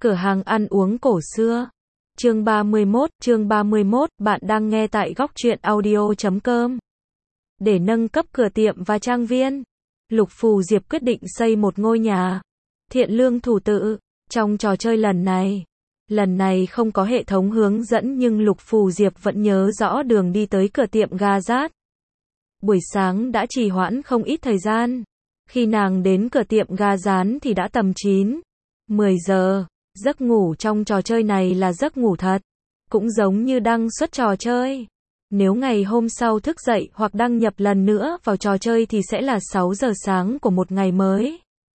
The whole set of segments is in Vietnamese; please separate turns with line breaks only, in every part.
Cửa hàng ăn uống cổ xưa. Chương 31, bạn đang nghe tại góc truyện audio.com. Để nâng cấp cửa tiệm và trang viên, Lục Phù Diệp quyết định xây một ngôi nhà. Thiện lương thủ tự. Trong trò chơi lần này không có hệ thống hướng dẫn nhưng Lục Phù Diệp vẫn nhớ rõ đường đi tới cửa tiệm ga rát. Buổi sáng đã trì hoãn không ít thời gian. Khi nàng đến cửa tiệm ga rán thì đã tầm 9-10 giờ. Giấc ngủ trong trò chơi này là giấc ngủ thật. Cũng giống như đăng xuất trò chơi. Nếu ngày hôm sau thức dậy hoặc đăng nhập lần nữa vào trò chơi thì sẽ là 6 giờ sáng của một ngày mới.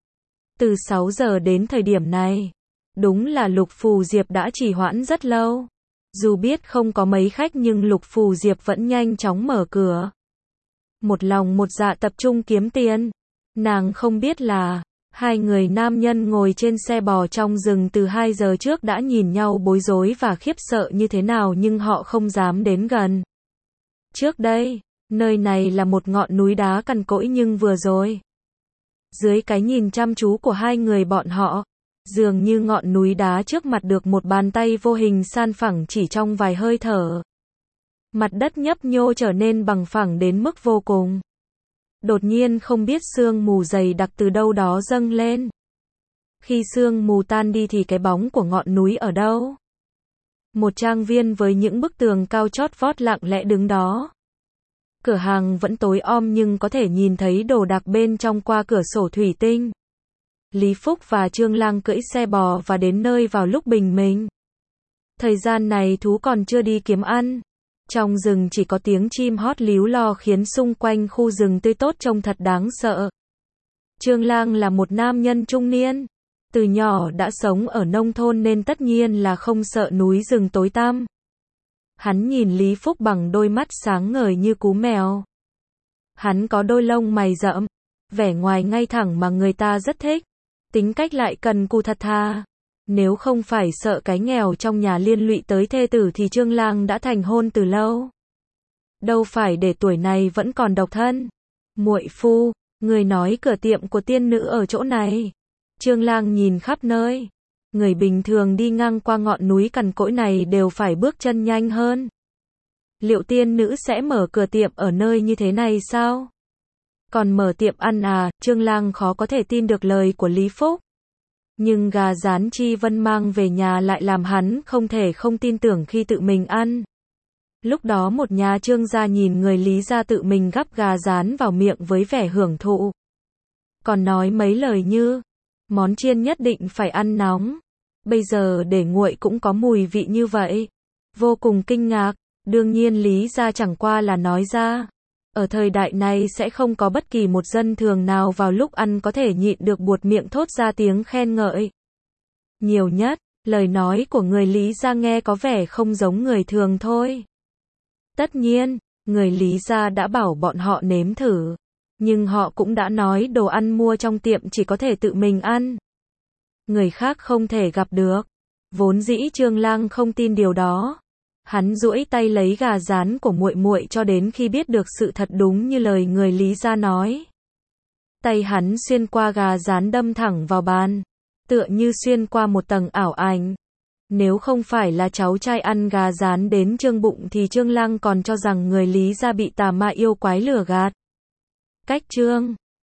Từ 6 giờ đến thời điểm này, đúng là Lục Phù Diệp đã trì hoãn rất lâu. Dù biết không có mấy khách nhưng Lục Phù Diệp vẫn nhanh chóng mở cửa. Một lòng một dạ tập trung kiếm tiền. Nàng không biết là hai người nam nhân ngồi trên xe bò trong rừng từ 2 giờ trước đã nhìn nhau bối rối và khiếp sợ như thế nào nhưng họ không dám đến gần. Trước đây, nơi này là một ngọn núi đá cằn cỗi nhưng vừa rồi, dưới cái nhìn chăm chú của hai người bọn họ, dường như ngọn núi đá trước mặt được một bàn tay vô hình san phẳng chỉ trong vài hơi thở. Mặt đất nhấp nhô trở nên bằng phẳng đến mức vô cùng. Đột nhiên không biết sương mù dày đặc từ đâu đó dâng lên. Khi sương mù tan đi thì cái bóng của ngọn núi ở đâu? Một trang viên với những bức tường cao chót vót lặng lẽ đứng đó. Cửa hàng vẫn tối om nhưng có thể nhìn thấy đồ đạc bên trong qua cửa sổ thủy tinh. Lý Phúc và Trương Lang cưỡi xe bò và đến nơi vào lúc bình minh. Thời gian này thú còn chưa đi kiếm ăn. Trong rừng chỉ có tiếng chim hót líu lo khiến xung quanh khu rừng tươi tốt trông thật đáng sợ. Trương Lang là một nam nhân trung niên. Từ nhỏ đã sống ở nông thôn nên tất nhiên là không sợ núi rừng tối tăm. Hắn nhìn Lý Phúc bằng đôi mắt sáng ngời như cú mèo. Hắn có đôi lông mày rậm, vẻ ngoài ngay thẳng mà người ta rất thích. Tính cách lại cần cù thật thà. Nếu không phải sợ cái nghèo trong nhà liên lụy tới thê tử thì Trương Lang đã thành hôn từ lâu. Đâu phải để tuổi này vẫn còn độc thân. Muội phu, người nói cửa tiệm của tiên nữ ở chỗ này. Trương Lang nhìn khắp nơi. Người bình thường đi ngang qua ngọn núi cằn cỗi này đều phải bước chân nhanh hơn. Liệu tiên nữ sẽ mở cửa tiệm ở nơi như thế này sao? Còn mở tiệm ăn à? Trương Lang khó có thể tin được lời của Lý Phúc. Nhưng gà rán Chi Vân mang về nhà lại làm hắn không thể không tin tưởng khi tự mình ăn. Lúc đó một nhà Trương gia nhìn người Lý gia tự mình gắp gà rán vào miệng với vẻ hưởng thụ. Còn nói mấy lời như, món chiên nhất định phải ăn nóng. Bây giờ để nguội cũng có mùi vị như vậy. Vô cùng kinh ngạc, đương nhiên Lý gia chẳng qua là nói ra. Ở thời đại này sẽ không có bất kỳ một dân thường nào vào lúc ăn có thể nhịn được buột miệng thốt ra tiếng khen ngợi. Nhiều nhất, lời nói của người Lý gia nghe có vẻ không giống người thường thôi. Tất nhiên, người Lý gia đã bảo bọn họ nếm thử. Nhưng họ cũng đã nói đồ ăn mua trong tiệm chỉ có thể tự mình ăn. Người khác không thể gặp được. Vốn dĩ Trương Lang không tin điều đó. Hắn duỗi tay lấy gà rán của muội muội cho đến khi biết được sự thật đúng như lời người Lý gia nói. Tay hắn xuyên qua gà rán đâm thẳng vào bàn, tựa như xuyên qua một tầng ảo ảnh. Nếu không phải là cháu trai ăn gà rán đến trương bụng thì Trương Lang còn cho rằng người Lý gia bị tà ma yêu quái lừa gạt. Cách Trương